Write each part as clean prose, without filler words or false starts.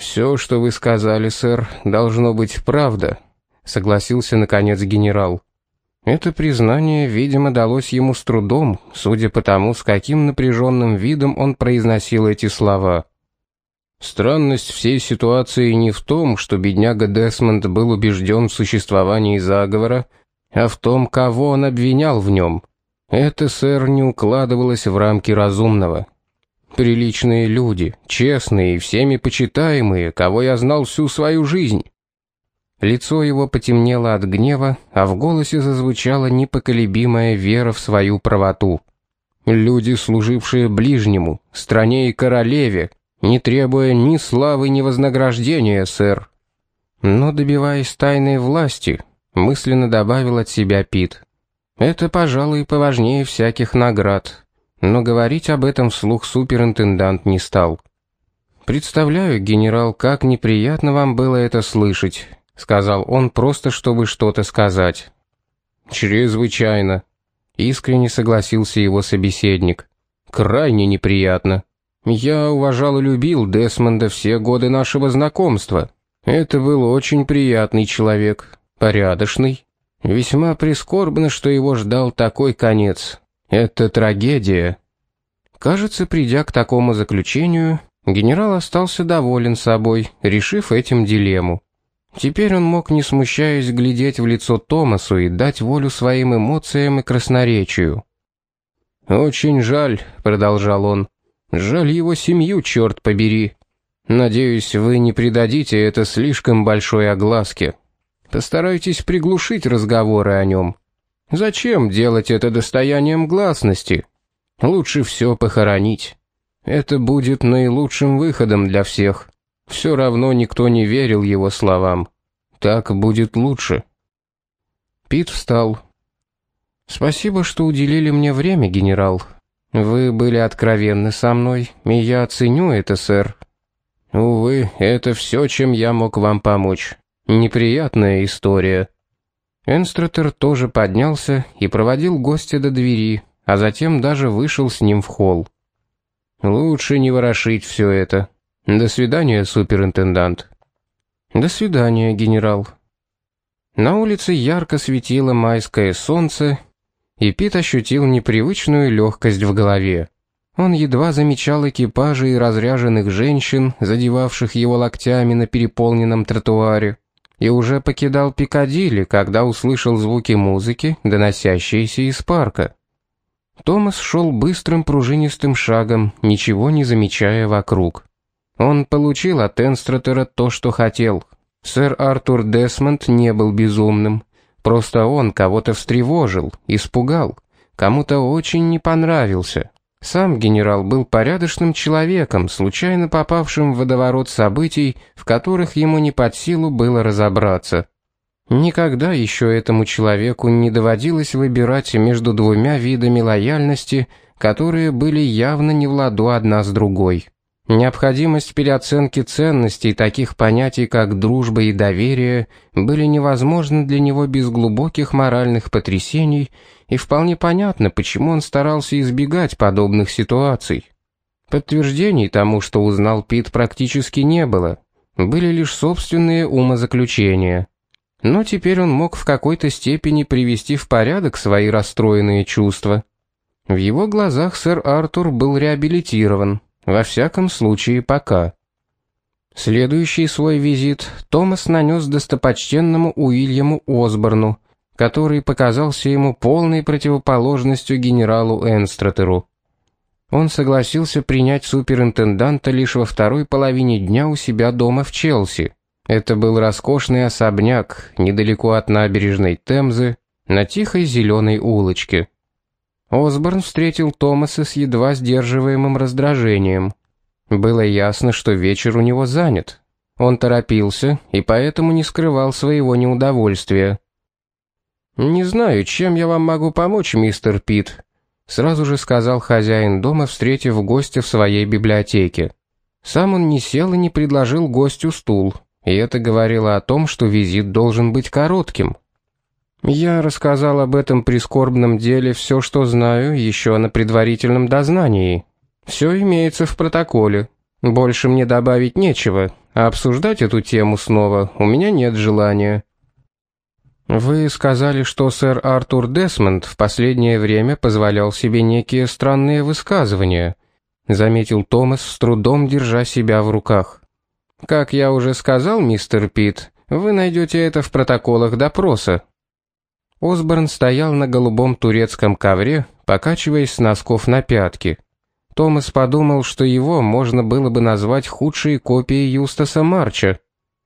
«Все, что вы сказали, сэр, должно быть правда», — согласился наконец генерал. Это признание, видимо, далось ему с трудом, судя по тому, с каким напряженным видом он произносил эти слова. Странность всей ситуации не в том, что бедняга Десмонд был убежден в существовании заговора, а в том, кого он обвинял в нем. Это, сэр, не укладывалось в рамки разумного. Приличные люди, честные и всеми почитаемые, кого я знал всю свою жизнь. Лицо его потемнело от гнева, а в голосе зазвучала непоколебимая вера в свою правоту. Люди, служившие ближнему, стране и королеве, не требуя ни славы, ни вознаграждения, сэр. Но добиваясь тайной власти, мысленно добавил от себя Пит. Это, пожалуй, поважнее всяких наград. Но говорить об этом вслух суперинтендант не стал. «Представляю, генерал, как неприятно вам было это слышать», — сказал он, просто чтобы что-то сказать. «Чрезвычайно», — искренне согласился его собеседник. «Крайне неприятно. Я уважал и любил Десмонда все годы нашего знакомства. Это был очень приятный человек, порядочный. Весьма прискорбно, что его ждал такой конец. Это трагедия». Кажется, придя к такому заключению, генерал остался доволен собой, решив этим дилемму. Теперь он мог, не смущаясь, глядеть в лицо Томасу и дать волю своим эмоциям и красноречию. «Очень жаль», — продолжал он, — «жаль его семью, черт побери. Надеюсь, вы не придадите это слишком большой огласке. Постарайтесь приглушить разговоры о нем. Зачем делать это достоянием гласности? Лучше все похоронить. Это будет наилучшим выходом для всех. Все равно никто не верил его словам. Так будет лучше». Пит встал. «Спасибо, что уделили мне время, генерал. Вы были откровенны со мной, и я ценю это, сэр. Увы, это все, чем я мог вам помочь. Неприятная история». Энстратер тоже поднялся и проводил гостя до двери, а затем даже вышел с ним в холл. «Лучше не ворошить все это. До свидания, суперинтендант». «До свидания, генерал». На улице ярко светило майское солнце, и Пит ощутил непривычную легкость в голове. Он едва замечал экипажи и разряженных женщин, задевавших его локтями на переполненном тротуаре, и уже покидал Пикадилли, когда услышал звуки музыки, доносящиеся из парка. Томас шел быстрым пружинистым шагом, ничего не замечая вокруг. Он получил от Энстратера то, что хотел. Сэр Артур Десмонд не был безумным. Просто он кого-то встревожил, испугал, кому-то очень не понравился. Сам генерал был порядочным человеком, случайно попавшим в водоворот событий, в которых ему не под силу было разобраться. Никогда еще этому человеку не доводилось выбирать между двумя видами лояльности, которые были явно не в ладу одна с другой. Необходимость переоценки ценностей таких понятий, как дружба и доверие, были невозможны для него без глубоких моральных потрясений, и вполне понятно, почему он старался избегать подобных ситуаций. Подтверждений тому, что узнал Пит, практически не было, были лишь собственные умозаключения. Но теперь он мог в какой-то степени привести в порядок свои расстроенные чувства. В его глазах сэр Артур был реабилитирован. Во всяком случае, пока. Следующий свой визит Томас нанес достопочтенному Уильяму Осборну, который показался ему полной противоположностью генералу Энстратеру. Он согласился принять суперинтенданта лишь во второй половине дня у себя дома в Челси. Это был роскошный особняк, недалеко от набережной Темзы, на тихой зеленой улочке. Осборн встретил Томаса с едва сдерживаемым раздражением. Было ясно, что вечер у него занят. Он торопился и поэтому не скрывал своего неудовольствия. «Не знаю, чем я вам могу помочь, мистер Пит», — сразу же сказал хозяин дома, встретив гостя в своей библиотеке. Сам он не сел и не предложил гостю стул, и это говорило о том, что визит должен быть коротким. «Я рассказал об этом прискорбном деле все, что знаю, еще на предварительном дознании. Все имеется в протоколе. Больше мне добавить нечего, А обсуждать эту тему снова у меня нет желания. Вы сказали, что сэр Артур Десмонд в последнее время позволял себе некие странные высказывания, заметил Томас, с трудом держа себя в руках. Как я уже сказал, мистер Питт, вы найдете это в протоколах допроса. Осборн стоял на голубом турецком ковре, покачиваясь с носков на пятки. Томас подумал, что его можно было бы назвать худшей копией Юстаса Марча.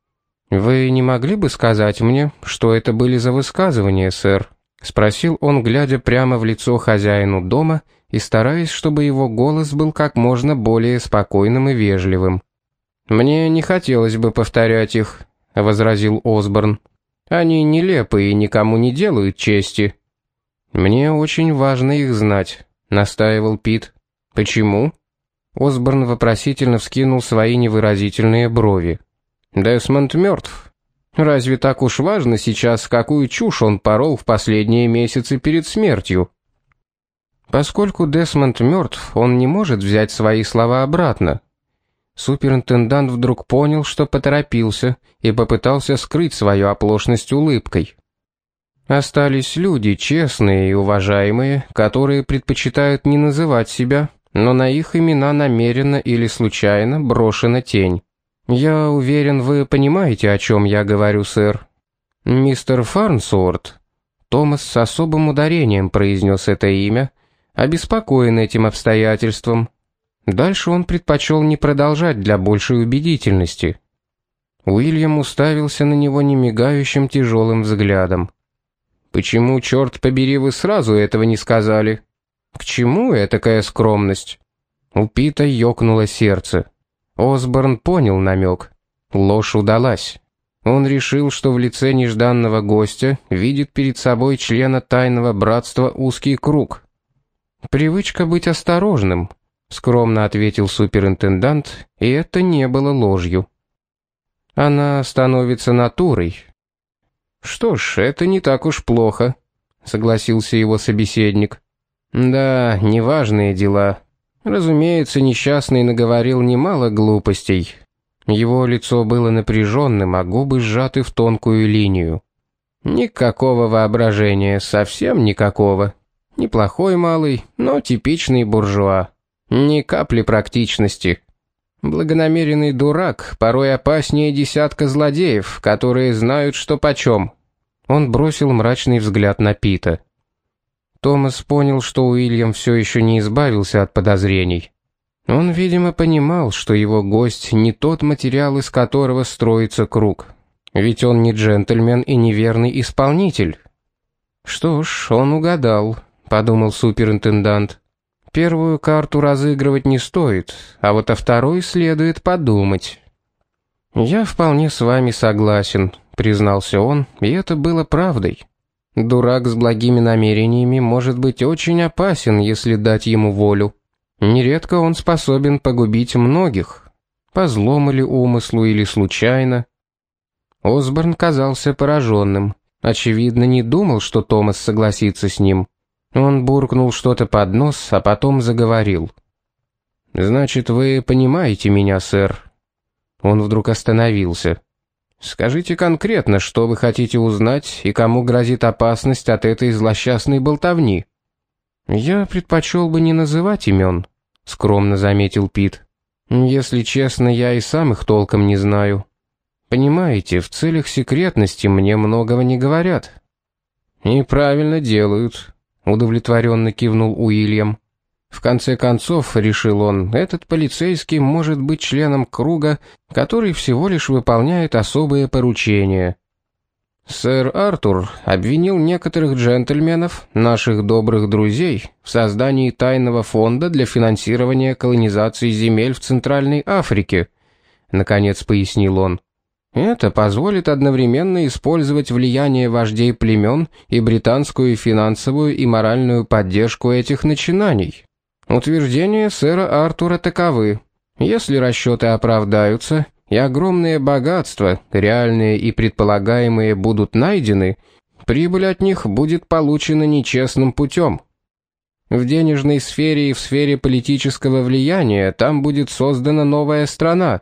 «Вы не могли бы сказать мне, что это были за высказывания, сэр?» — спросил он, глядя прямо в лицо хозяину дома и стараясь, чтобы его голос был как можно более спокойным и вежливым. «Мне не хотелось бы повторять их», — возразил Осборн. «Они нелепы и никому не делают чести». «Мне очень важно их знать», — настаивал Питт. «Почему?» Осборн вопросительно вскинул свои невыразительные брови. «Десмонд мертв. Разве так уж важно сейчас, какую чушь он порол в последние месяцы перед смертью?» Поскольку Десмонд мертв, он не может взять свои слова обратно. Суперинтендант вдруг понял, что поторопился, и попытался скрыть свою оплошность улыбкой. Остались люди честные и уважаемые, которые предпочитают не называть себя, но на их имена намеренно или случайно брошена тень. Я уверен, вы понимаете, о чем я говорю, сэр. Мистер Фарнсуорт, Томас с особым ударением произнес это имя, обеспокоен этим обстоятельством. Дальше он предпочел не продолжать для большей убедительности. Уильям уставился на него немигающим тяжелым взглядом. «Почему, черт побери, вы сразу этого не сказали? К чему этакая скромность?» У Пита ёкнуло сердце. Осборн понял намек. Ложь удалась. Он решил, что в лице нежданного гостя видит перед собой члена тайного братства узкий круг. «Привычка быть осторожным», — скромно ответил суперинтендант, и это не было ложью. «Она становится натурой». «Что ж, это не так уж плохо», — согласился его собеседник. «Да, неважные дела. Разумеется, несчастный наговорил немало глупостей. Его лицо было напряженным, а губы сжаты в тонкую линию. Никакого воображения, совсем никакого. Неплохой малый, но типичный буржуа. Ни капли практичности. Благонамеренный дурак, порой опаснее десятка злодеев, которые знают, что почем». Он бросил мрачный взгляд на Пита. Томас понял, что Уильям все еще не избавился от подозрений. Он, видимо, понимал, что его гость не тот материал, из которого строится круг. Ведь он не джентльмен и не верный исполнитель. «Что ж, он угадал», — подумал суперинтендант. «Первую карту разыгрывать не стоит, а вот о второй следует подумать». «Я вполне с вами согласен», — признался он, и это было правдой. Дурак с благими намерениями может быть очень опасен, если дать ему волю. Нередко он способен погубить многих, по злому ли умыслу или случайно. Осборн казался пораженным. Очевидно, не думал, что Томас согласится с ним. Он буркнул что-то под нос, а потом заговорил. «Значит, вы понимаете меня, сэр?» Он вдруг остановился. «Скажите конкретно, что вы хотите узнать и кому грозит опасность от этой злосчастной болтовни?» «Я предпочел бы не называть имен», — скромно заметил Питт. «Если честно, я и сам их толком не знаю. Понимаете, в целях секретности мне многого не говорят». «И правильно делают», — удовлетворенно кивнул Уильям. «В конце концов, — решил он, — этот полицейский может быть членом круга, который всего лишь выполняет особые поручения. Сэр Артур обвинил некоторых джентльменов, наших добрых друзей, в создании тайного фонда для финансирования колонизации земель в Центральной Африке», — наконец пояснил он. «Это позволит одновременно использовать влияние вождей племен и британскую финансовую и моральную поддержку этих начинаний. Утверждения сэра Артура таковы. Если расчеты оправдаются, и огромные богатства, реальные и предполагаемые, будут найдены, прибыль от них будет получена нечестным путем. В денежной сфере и в сфере политического влияния там будет создана новая страна.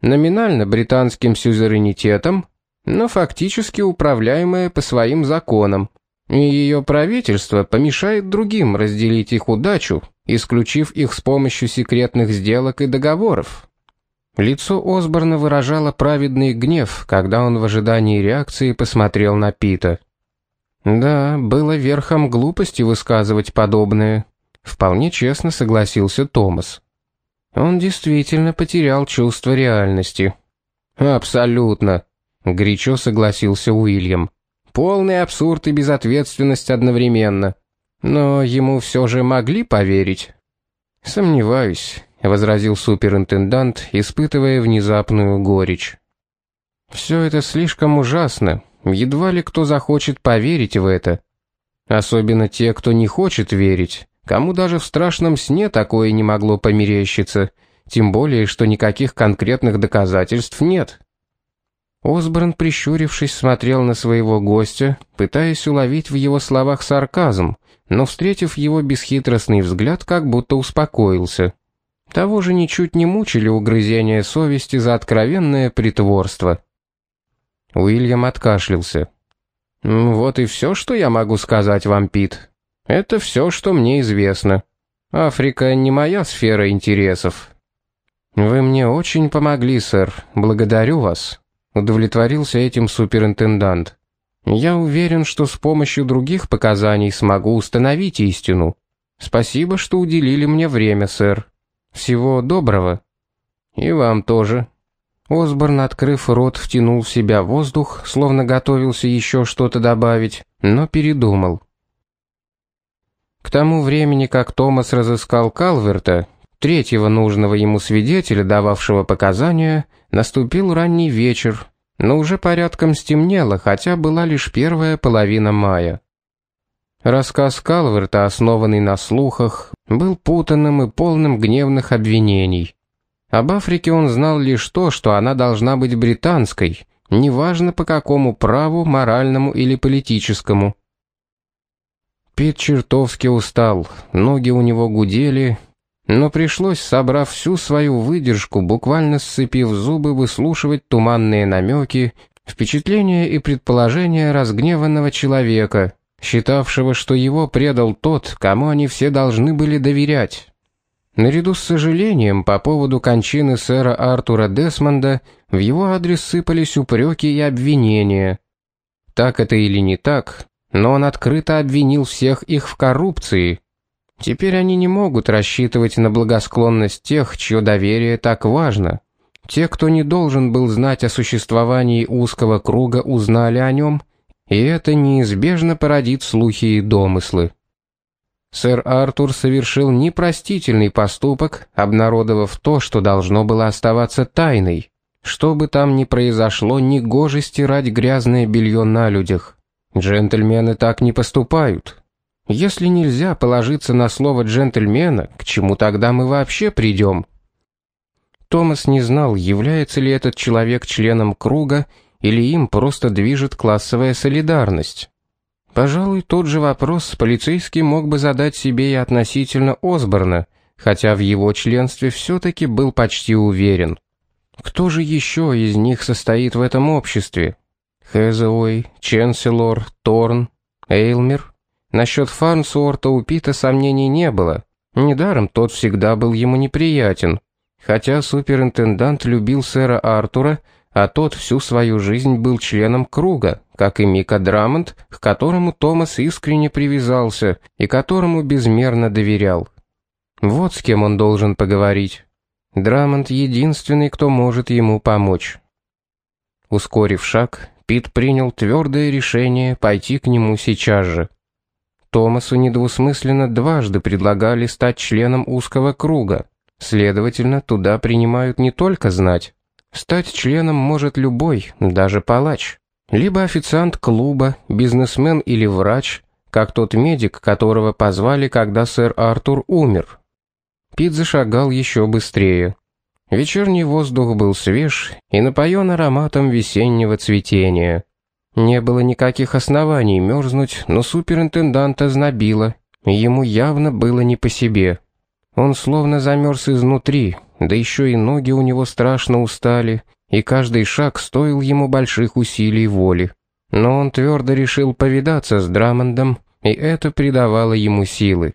номинально британским сюзеренитетом, но фактически управляемая по своим законам, и ее правительство помешает другим разделить их удачу, исключив их с помощью секретных сделок и договоров. Лицо Осборна выражало праведный гнев, когда он в ожидании реакции посмотрел на Пита. Да, было верхом глупости высказывать подобное. Вполне честно согласился Томас. Он действительно потерял чувство реальности. Абсолютно, горячо согласился Уильям. Полный абсурд и безответственность одновременно. Но ему все же могли поверить. Сомневаюсь, возразил суперинтендант, испытывая внезапную горечь. Все это слишком ужасно. Едва ли кто захочет поверить в это. Особенно те, кто не хочет верить, кому даже в страшном сне такое не могло померещиться, тем более, что никаких конкретных доказательств нет. Осборн, прищурившись, смотрел на своего гостя, пытаясь уловить в его словах сарказм, но, встретив его бесхитростный взгляд, как будто успокоился. Того же ничуть не мучили угрызения совести за откровенное притворство. Уильям откашлялся. «Вот и все, что я могу сказать вам, Пит. Это все, что мне известно. Африка не моя сфера интересов». «Вы мне очень помогли, сэр. Благодарю вас», — удовлетворился этим суперинтендант. «Я уверен, что с помощью других показаний смогу установить истину. Спасибо, что уделили мне время, сэр. Всего доброго». «И вам тоже». Осборн, открыв рот, втянул в себя воздух, словно готовился еще что-то добавить, но передумал. К тому времени, как Томас разыскал Калверта, третьего нужного ему свидетеля, дававшего показания, наступил ранний вечер, но уже порядком стемнело, хотя была лишь первая половина мая. Рассказ Калверта, основанный на слухах, был путанным и полным гневных обвинений. Об Африке он знал лишь то, что она должна быть британской, неважно по какому праву, моральному или политическому. Пит чертовски устал, ноги у него гудели, но пришлось, собрав всю свою выдержку, буквально сцепив зубы, выслушивать туманные намеки, впечатления и предположения разгневанного человека, считавшего, что его предал тот, кому они все должны были доверять. Наряду с сожалением по поводу кончины сэра Артура Десмонда в его адрес сыпались упреки и обвинения. Так это или не так, но он открыто обвинил всех их в коррупции. Теперь они не могут рассчитывать на благосклонность тех, чье доверие так важно. Те, кто не должен был знать о существовании узкого круга, узнали о нем, и это неизбежно породит слухи и домыслы. Сэр Артур совершил непростительный поступок, обнародовав то, что должно было оставаться тайной. Что бы там ни произошло, негоже стирать грязное белье на людях. Джентльмены так не поступают. Если нельзя положиться на слово джентльмена, к чему тогда мы вообще придем? Томас не знал, является ли этот человек членом круга, или им просто движет классовая солидарность. Пожалуй, тот же вопрос полицейский мог бы задать себе и относительно Осборна, хотя в его членстве все-таки был почти уверен. Кто же еще из них состоит в этом обществе? Хэзауэй, Ченселор, Торн, Эйлмер? Насчет Фарнсуорта у Пита сомнений не было. Недаром тот всегда был ему неприятен. Хотя суперинтендант любил сэра Артура, а тот всю свою жизнь был членом круга, как и Мика Драмонт, к которому Томас искренне привязался и которому безмерно доверял. Вот с кем он должен поговорить. Драмонт единственный, кто может ему помочь. Ускорив шаг, Пит принял твердое решение пойти к нему сейчас же. Томасу недвусмысленно дважды предлагали стать членом узкого круга, следовательно, туда принимают не только знать. Стать членом может любой, даже палач. Либо официант клуба, бизнесмен или врач, как тот медик, которого позвали, когда сэр Артур умер. Пит зашагал еще быстрее. Вечерний воздух был свеж и напоен ароматом весеннего цветения. Не было никаких оснований мерзнуть, но суперинтенданта знобило, ему явно было не по себе. Он словно замерз изнутри, да еще и ноги у него страшно устали, и каждый шаг стоил ему больших усилий воли. Но он твердо решил повидаться с Драмондом, и это придавало ему силы.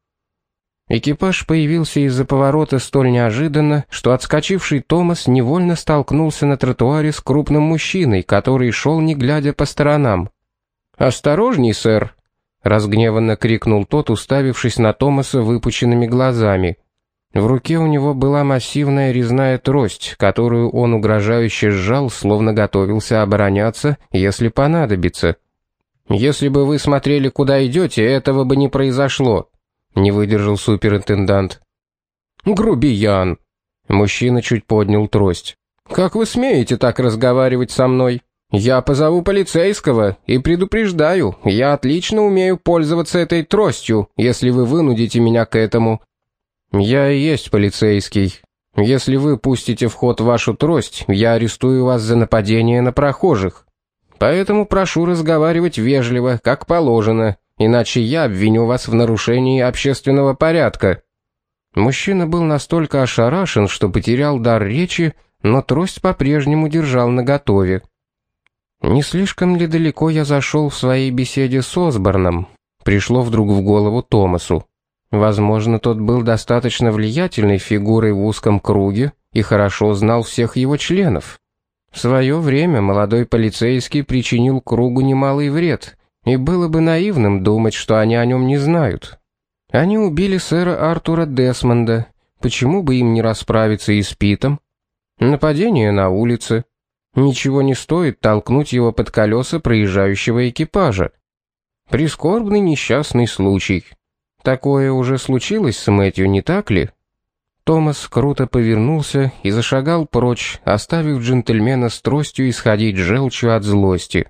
Экипаж появился из-за поворота столь неожиданно, что отскочивший Томас невольно столкнулся на тротуаре с крупным мужчиной, который шел не глядя по сторонам. «Осторожней, сэр!» — разгневанно крикнул тот, уставившись на Томаса выпученными глазами. В руке у него была массивная резная трость, которую он угрожающе сжал, словно готовился обороняться, если понадобится. «Если бы вы смотрели, куда идете, этого бы не произошло», — не выдержал суперинтендант. «Грубиян!» — мужчина чуть поднял трость. «Как вы смеете так разговаривать со мной? Я позову полицейского и предупреждаю, я отлично умею пользоваться этой тростью, если вы вынудите меня к этому». «Я и есть полицейский. Если вы пустите в ход вашу трость, я арестую вас за нападение на прохожих. Поэтому прошу разговаривать вежливо, как положено, иначе я обвиню вас в нарушении общественного порядка». Мужчина был настолько ошарашен, что потерял дар речи, но трость по-прежнему держал наготове. «Не слишком ли далеко я зашел в своей беседе с Осборном?» Пришло вдруг в голову Томасу. Возможно, тот был достаточно влиятельной фигурой в узком круге и хорошо знал всех его членов. В свое время молодой полицейский причинил кругу немалый вред, и было бы наивным думать, что они о нем не знают. Они убили сэра Артура Десмонда, почему бы им не расправиться и с Питом? Нападение на улице. Ничего не стоит толкнуть его под колеса проезжающего экипажа. Прискорбный несчастный случай. Такое уже случилось с Мэтью, не так ли? Томас круто повернулся и зашагал прочь, оставив джентльмена с тростью исходить желчью от злости.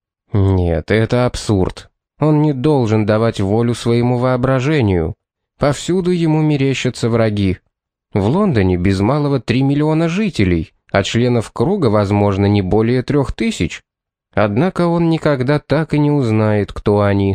Нет, это абсурд. Он не должен давать волю своему воображению. Повсюду ему мерещатся враги. В Лондоне без малого 3 миллиона жителей, а членов круга, возможно, не более 3000. Однако он никогда так и не узнает, кто они.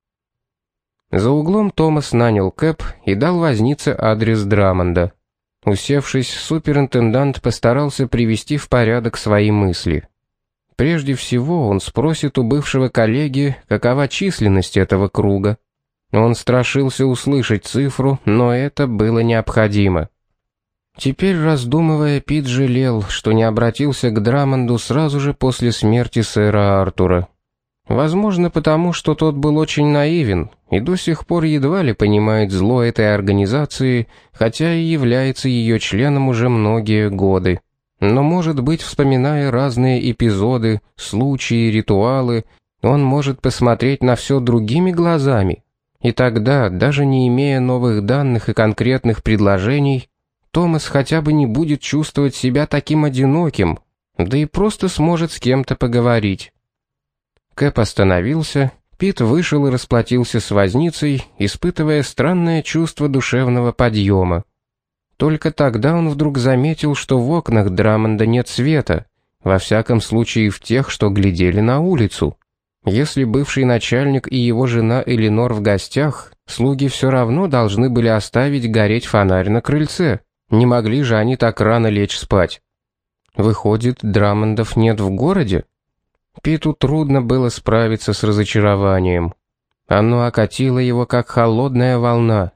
За углом Томас нанял кэб и дал вознице адрес Драмонда. Усевшись, суперинтендант постарался привести в порядок свои мысли. Прежде всего он спросит у бывшего коллеги, какова численность этого круга. Он страшился услышать цифру, но это было необходимо. Теперь, раздумывая, Пит жалел, что не обратился к Драмонду сразу же после смерти сэра Артура. Возможно, потому что тот был очень наивен и до сих пор едва ли понимает зло этой организации, хотя и является ее членом уже многие годы. Но, может быть, вспоминая разные эпизоды, случаи, ритуалы, он может посмотреть на все другими глазами. И тогда, даже не имея новых данных и конкретных предложений, Томас хотя бы не будет чувствовать себя таким одиноким, да и просто сможет с кем-то поговорить. Кэп остановился, Пит вышел и расплатился с возницей, испытывая странное чувство душевного подъема. Только тогда он вдруг заметил, что в окнах Драмонда нет света, во всяком случае в тех, что глядели на улицу. Если бывший начальник и его жена Эленор в гостях, слуги все равно должны были оставить гореть фонарь на крыльце. Не могли же они так рано лечь спать. Выходит, Драмондов нет в городе? Питу трудно было справиться с разочарованием. Оно окатило его, как холодная волна.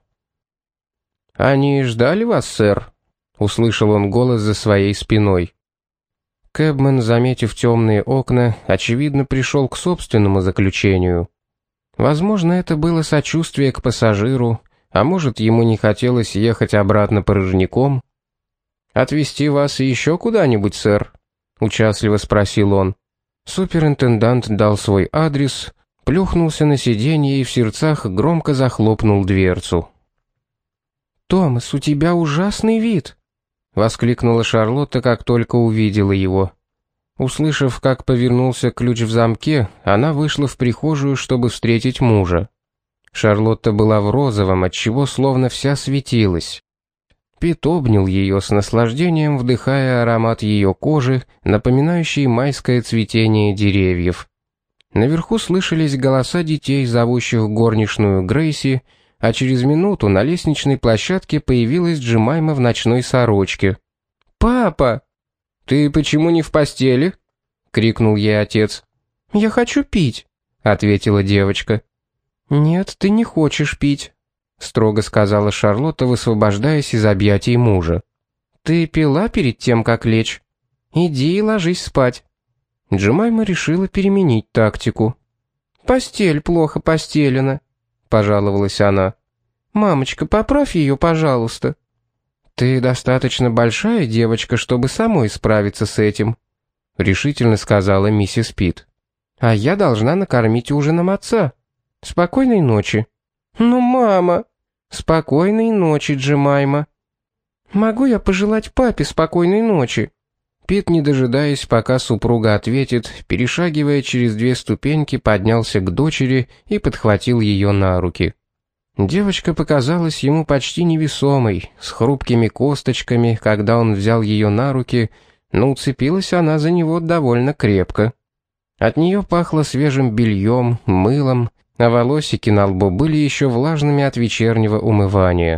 «Они ждали вас, сэр?» — услышал он голос за своей спиной. Кэбмен, заметив темные окна, очевидно пришел к собственному заключению. Возможно, это было сочувствие к пассажиру, а может, ему не хотелось ехать обратно порожняком. «Отвезти вас еще куда-нибудь, сэр?» — участливо спросил он. Суперинтендант дал свой адрес, плюхнулся на сиденье и в сердцах громко захлопнул дверцу. «Томас, у тебя ужасный вид!» — воскликнула Шарлотта, как только увидела его. Услышав, как повернулся ключ в замке, она вышла в прихожую, чтобы встретить мужа. Шарлотта была в розовом, отчего словно вся светилась. Пит обнял ее с наслаждением, вдыхая аромат ее кожи, напоминающий майское цветение деревьев. Наверху слышались голоса детей, зовущих горничную Грейси, а через минуту на лестничной площадке появилась Джемайма в ночной сорочке. «Папа! Ты почему не в постели?» — крикнул ей отец. «Я хочу пить», — ответила девочка. «Нет, ты не хочешь пить», — строго сказала Шарлотта, высвобождаясь из объятий мужа. «Ты пила перед тем, как лечь? Иди и ложись спать». Джемайма решила переменить тактику. «Постель плохо постелена», — пожаловалась она. «Мамочка, поправь ее, пожалуйста». «Ты достаточно большая девочка, чтобы самой справиться с этим», — решительно сказала миссис Питт. «А я должна накормить ужином отца. Спокойной ночи». «Ну, мама...» «Спокойной ночи, Джемайма». «Могу я пожелать папе спокойной ночи?» Пит, не дожидаясь, пока супруга ответит, перешагивая через 2 ступеньки, поднялся к дочери и подхватил ее на руки. Девочка показалась ему почти невесомой, с хрупкими косточками, когда он взял ее на руки, но уцепилась она за него довольно крепко. От нее пахло свежим бельем, мылом, а волосики на лбу были еще влажными от вечернего умывания.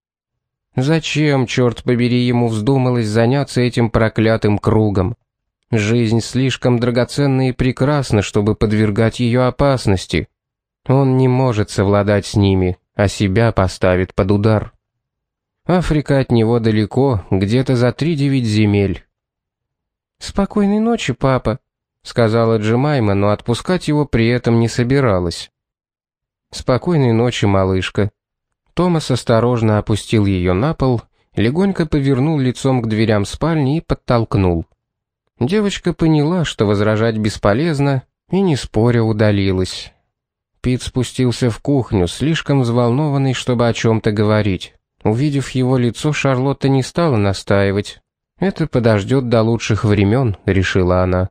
Зачем, черт побери, ему вздумалось заняться этим проклятым кругом? Жизнь слишком драгоценна и прекрасна, чтобы подвергать ее опасности. Он не может совладать с ними, а себя поставит под удар. Африка от него далеко, где-то за 3-9 земель. «Спокойной ночи, папа», — сказала Джемайма, но отпускать его при этом не собиралась. «Спокойной ночи, малышка». Томас осторожно опустил ее на пол, легонько повернул лицом к дверям спальни и подтолкнул. Девочка поняла, что возражать бесполезно, и не споря удалилась. Пит спустился в кухню, слишком взволнованный, чтобы о чем-то говорить. Увидев его лицо, Шарлотта не стала настаивать. «Это подождет до лучших времен», — решила она.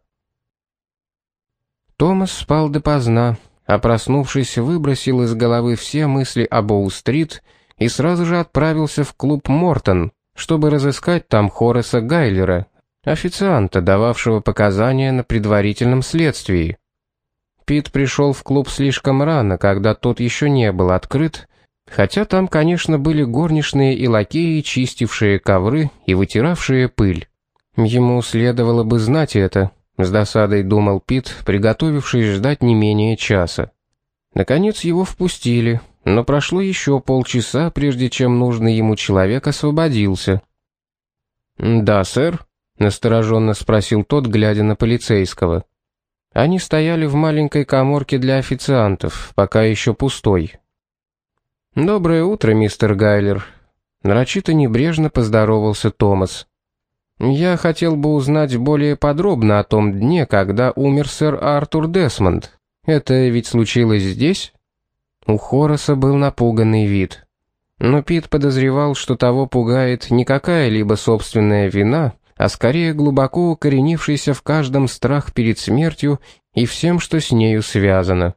Томас спал допоздна, а проснувшись, выбросил из головы все мысли о Боу-стрит и сразу же отправился в клуб «Мортон», чтобы разыскать там Хорреса Гайлера, официанта, дававшего показания на предварительном следствии. Пит пришел в клуб слишком рано, когда тот еще не был открыт, хотя там, конечно, были горничные и лакеи, чистившие ковры и вытиравшие пыль. Ему следовало бы знать это, с досадой думал Пит, приготовившись ждать не менее часа. Наконец его впустили, но прошло еще полчаса, прежде чем нужный ему человек освободился. «Да, сэр?» — настороженно спросил тот, глядя на полицейского. Они стояли в маленькой каморке для официантов, пока еще пустой. «Доброе утро, мистер Гайлер», — нарочито небрежно поздоровался Томас. «Я хотел бы узнать более подробно о том дне, когда умер сэр Артур Десмонд. Это ведь случилось здесь?» У Хорреса был напуганный вид. Но Пит подозревал, что того пугает не какая-либо собственная вина, а скорее глубоко укоренившийся в каждом страх перед смертью и всем, что с нею связано.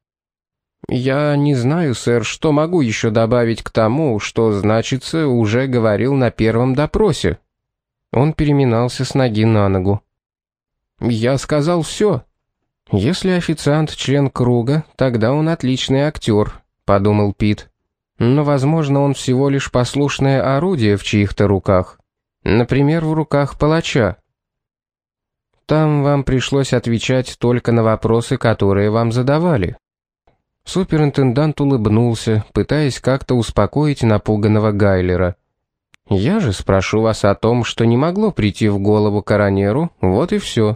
«Я не знаю, сэр, что могу еще добавить к тому, что, значится, уже говорил на первом допросе». Он переминался с ноги на ногу. «Я сказал все». «Если официант член круга, тогда он отличный актер», — подумал Пит. «Но, возможно, он всего лишь послушное орудие в чьих-то руках. Например, в руках палача. Там вам пришлось отвечать только на вопросы, которые вам задавали». Суперинтендант улыбнулся, пытаясь как-то успокоить напуганного Гайлера. «Я же спрошу вас о том, что не могло прийти в голову коронеру, вот и все».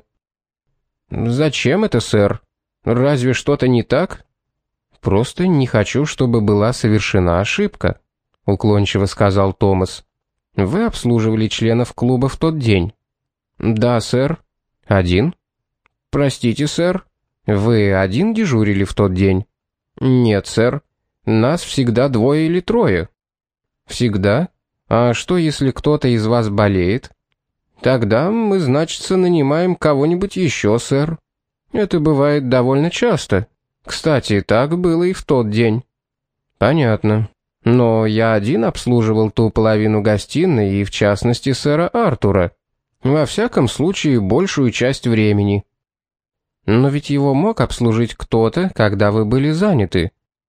«Зачем это, сэр? Разве что-то не так?» «Просто не хочу, чтобы была совершена ошибка», — уклончиво сказал Томас. «Вы обслуживали членов клуба в тот день?» «Да, сэр». «Один?» «Простите, сэр». «Вы один дежурили в тот день?» «Нет, сэр. Нас всегда 2 или 3. «Всегда? А что, если кто-то из вас болеет?» «Тогда мы, значится, нанимаем кого-нибудь еще, сэр. Это бывает довольно часто. Кстати, так было и в тот день». «Понятно. Но я один обслуживал ту половину гостиной и, в частности, сэра Артура. Во всяком случае, большую часть времени». «Но ведь его мог обслужить кто-то, когда вы были заняты»,